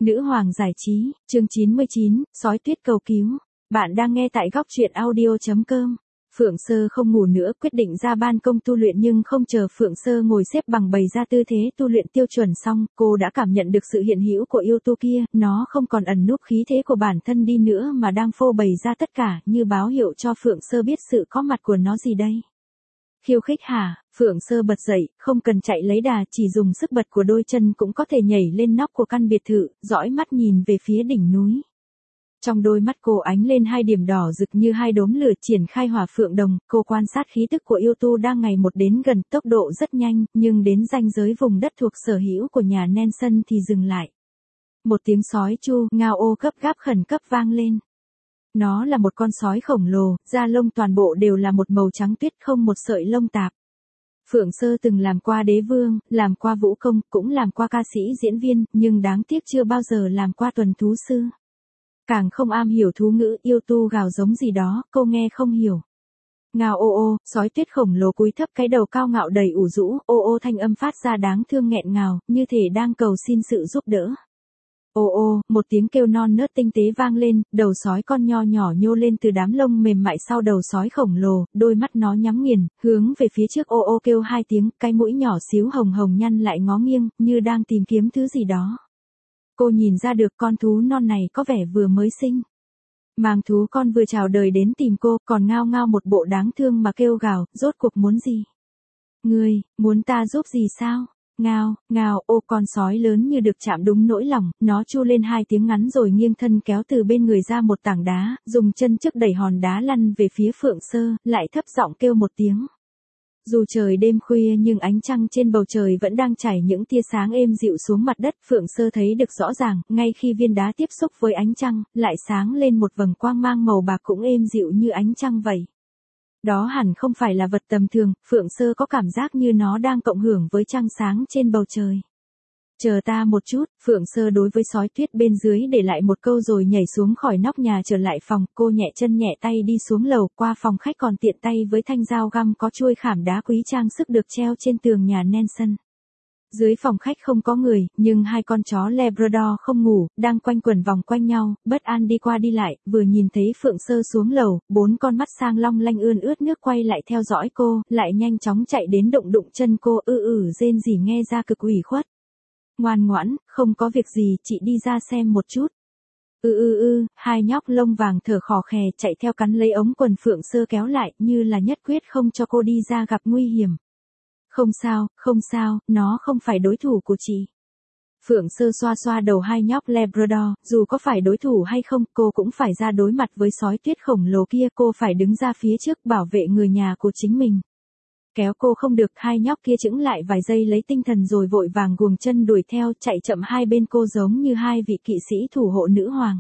Nữ hoàng giải trí, chương 99, sói tuyết cầu cứu. Bạn đang nghe tại góc truyện audio.com. Phượng Sơ không ngủ nữa, quyết định ra ban công tu luyện, nhưng không chờ Phượng Sơ ngồi xếp bằng bày ra tư thế tu luyện tiêu chuẩn xong, cô đã cảm nhận được sự hiện hữu của yêu tu kia, nó không còn ẩn núp khí thế của bản thân đi nữa mà đang phô bày ra tất cả, như báo hiệu cho Phượng Sơ biết sự có mặt của nó gì đây. Khiêu khích hả? Phượng Sơ bật dậy, không cần chạy lấy đà, chỉ dùng sức bật của đôi chân cũng có thể nhảy lên nóc của căn biệt thự, dõi mắt nhìn về phía đỉnh núi. Trong đôi mắt cô ánh lên hai điểm đỏ rực như hai đốm lửa triển khai hỏa phượng đồng, cô quan sát khí tức của yêu tu đang ngày một đến gần, tốc độ rất nhanh, nhưng đến ranh giới vùng đất thuộc sở hữu của nhà Nelson thì dừng lại. Một tiếng sói chu, ngao ô gấp gáp khẩn cấp vang lên. Nó là một con sói khổng lồ, da lông toàn bộ đều là một màu trắng tuyết, không một sợi lông tạp. Phượng Sơ từng làm qua đế vương, làm qua vũ công, cũng làm qua ca sĩ diễn viên, nhưng đáng tiếc chưa bao giờ làm qua tuần thú sư. Càng không am hiểu thú ngữ, yêu tu gào giống gì đó, cô nghe không hiểu. Ngao ô ô, sói tuyết khổng lồ cúi thấp cái đầu cao ngạo đầy ủ rũ, ô ô thanh âm phát ra đáng thương nghẹn ngào, như thể đang cầu xin sự giúp đỡ. Ô ô, một tiếng kêu non nớt tinh tế vang lên, đầu sói con nho nhỏ nhô lên từ đám lông mềm mại sau đầu sói khổng lồ, đôi mắt nó nhắm nghiền, hướng về phía trước, ô ô kêu hai tiếng, cái mũi nhỏ xíu hồng hồng nhăn lại ngó nghiêng, như đang tìm kiếm thứ gì đó. Cô nhìn ra được con thú non này có vẻ vừa mới sinh. Màng thú con vừa chào đời đến tìm cô, còn ngao ngao một bộ đáng thương mà kêu gào, rốt cuộc muốn gì? Ngươi, muốn ta giúp gì sao? Ngao, ngao, ô, con sói lớn như được chạm đúng nỗi lòng, nó chu lên hai tiếng ngắn rồi nghiêng thân kéo từ bên người ra một tảng đá, dùng chân trước đẩy hòn đá lăn về phía Phượng Sơ, lại thấp giọng kêu một tiếng. Dù trời đêm khuya nhưng ánh trăng trên bầu trời vẫn đang chảy những tia sáng êm dịu xuống mặt đất, Phượng Sơ thấy được rõ ràng, ngay khi viên đá tiếp xúc với ánh trăng, lại sáng lên một vầng quang mang màu bạc cũng êm dịu như ánh trăng vậy. Đó hẳn không phải là vật tầm thường, Phượng Sơ có cảm giác như nó đang cộng hưởng với trăng sáng trên bầu trời. Chờ ta một chút, Phượng Sơ đối với sói tuyết bên dưới để lại một câu rồi nhảy xuống khỏi nóc nhà trở lại phòng, cô nhẹ chân nhẹ tay đi xuống lầu, qua phòng khách còn tiện tay với thanh dao găm có chuôi khảm đá quý trang sức được treo trên tường nhà Nelson. Dưới phòng khách không có người, nhưng hai con chó Labrador không ngủ, đang quanh quẩn vòng quanh nhau, bất an đi qua đi lại, vừa nhìn thấy Phượng Sơ xuống lầu, bốn con mắt sang long lanh ươn ướt nước quay lại theo dõi cô, lại nhanh chóng chạy đến đụng chân cô, rên rỉ nghe ra cực ủy khuất. Ngoan ngoãn, không có việc gì, chị đi ra xem một chút. Hai nhóc lông vàng thở khò khè chạy theo cắn lấy ống quần Phượng Sơ kéo lại, như là nhất quyết không cho cô đi ra gặp nguy hiểm. Không sao, nó không phải đối thủ của chị. Phượng Sơ xoa xoa đầu hai nhóc Labrador, dù có phải đối thủ hay không, cô cũng phải ra đối mặt với sói tuyết khổng lồ kia, cô phải đứng ra phía trước bảo vệ người nhà của chính mình. Kéo cô không được, hai nhóc kia chững lại vài giây lấy tinh thần rồi vội vàng guồng chân đuổi theo, chạy chậm hai bên cô giống như hai vị kỵ sĩ thủ hộ nữ hoàng.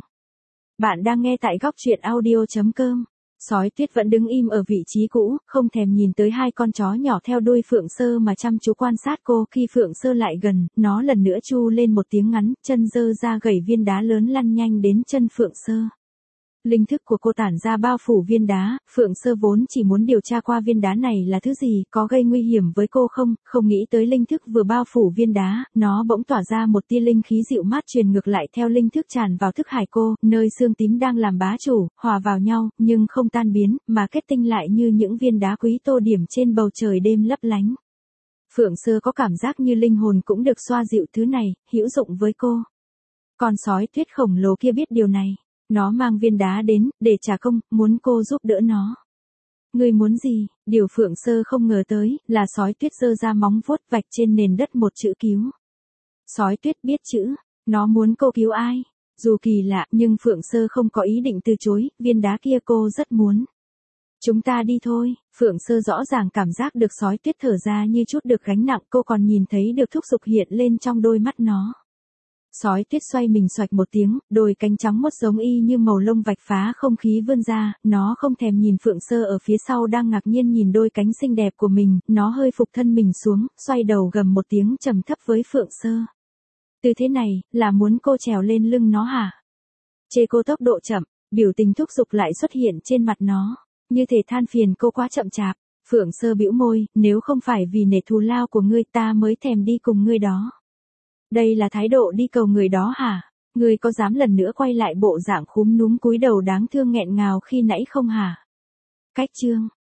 Bạn đang nghe tại góc truyện audio.com. Sói tuyết vẫn đứng im ở vị trí cũ, không thèm nhìn tới hai con chó nhỏ theo đuôi Phượng Sơ mà chăm chú quan sát cô. Khi Phượng Sơ lại gần, nó lần nữa chu lên một tiếng ngắn, chân giơ ra gẩy viên đá lớn lăn nhanh đến chân Phượng Sơ. Linh thức của cô tản ra bao phủ viên đá, Phượng Sơ vốn chỉ muốn điều tra qua viên đá này là thứ gì, có gây nguy hiểm với cô không nghĩ tới linh thức vừa bao phủ viên đá, nó bỗng tỏa ra một tia linh khí dịu mát truyền ngược lại theo linh thức tràn vào thức hải cô, nơi xương tím đang làm bá chủ, hòa vào nhau, nhưng không tan biến, mà kết tinh lại như những viên đá quý tô điểm trên bầu trời đêm lấp lánh. Phượng Sơ có cảm giác như linh hồn cũng được xoa dịu, thứ này, hữu dụng với cô. Con sói tuyết khổng lồ kia biết điều này. Nó mang viên đá đến, để trả công, muốn cô giúp đỡ nó. Ngươi muốn gì? Điều Phượng Sơ không ngờ tới, là sói tuyết giơ ra móng vuốt vạch trên nền đất một chữ cứu. Sói tuyết biết chữ, nó muốn cô cứu ai? Dù kỳ lạ, nhưng Phượng Sơ không có ý định từ chối, viên đá kia cô rất muốn. Chúng ta đi thôi, Phượng Sơ rõ ràng cảm giác được sói tuyết thở ra như chút được gánh nặng, cô còn nhìn thấy được thúc giục hiện lên trong đôi mắt nó. Sói tuyết xoay mình xoạch một tiếng, đôi cánh trắng mốt giống y như màu lông vạch phá không khí vươn ra, nó không thèm nhìn Phượng Sơ ở phía sau đang ngạc nhiên nhìn đôi cánh xinh đẹp của mình, nó hơi phục thân mình xuống, xoay đầu gầm một tiếng trầm thấp với Phượng Sơ. Tư thế này, là muốn cô trèo lên lưng nó hả? Chê cô tốc độ chậm, biểu tình thúc giục lại xuất hiện trên mặt nó, như thể than phiền cô quá chậm chạp. Phượng Sơ bĩu môi, nếu không phải vì nể thù lao của ngươi ta mới thèm đi cùng ngươi đó. Đây là thái độ đi cầu người đó hả? Ngươi có dám lần nữa quay lại bộ dạng khúm núm cúi đầu đáng thương nghẹn ngào khi nãy không hả? Cách chương